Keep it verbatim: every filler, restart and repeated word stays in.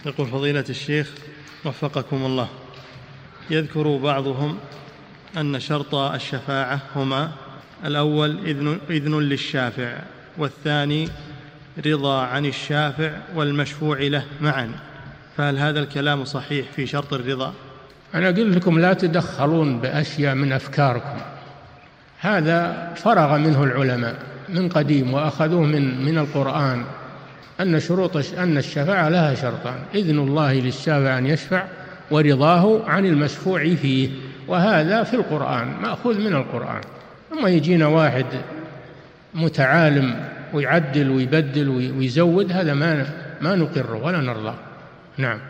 يقول فضيلة الشيخ وفقكم الله، يذكر بعضهم أن شرط الشفاعة هما: الأول إذن, إذن للشافع، والثاني رضا عن الشافع والمشفوع له معا، فهل هذا الكلام صحيح في شرط الرضا؟ أنا قلت لكم لا تدخلون بأشياء من أفكاركم، هذا فرغ منه العلماء من قديم وأخذوه من, من القرآن، أن شروط أن الشفاعة لها شرطان: إذن الله للشافع أن يشفع، ورضاه عن المشفوع فيه، وهذا في القرآن مأخوذ من القرآن. ثم يجينا واحد متعالم ويعدل ويبدل ويزود، هذا ما ما نقره ولا نرضاه. نعم.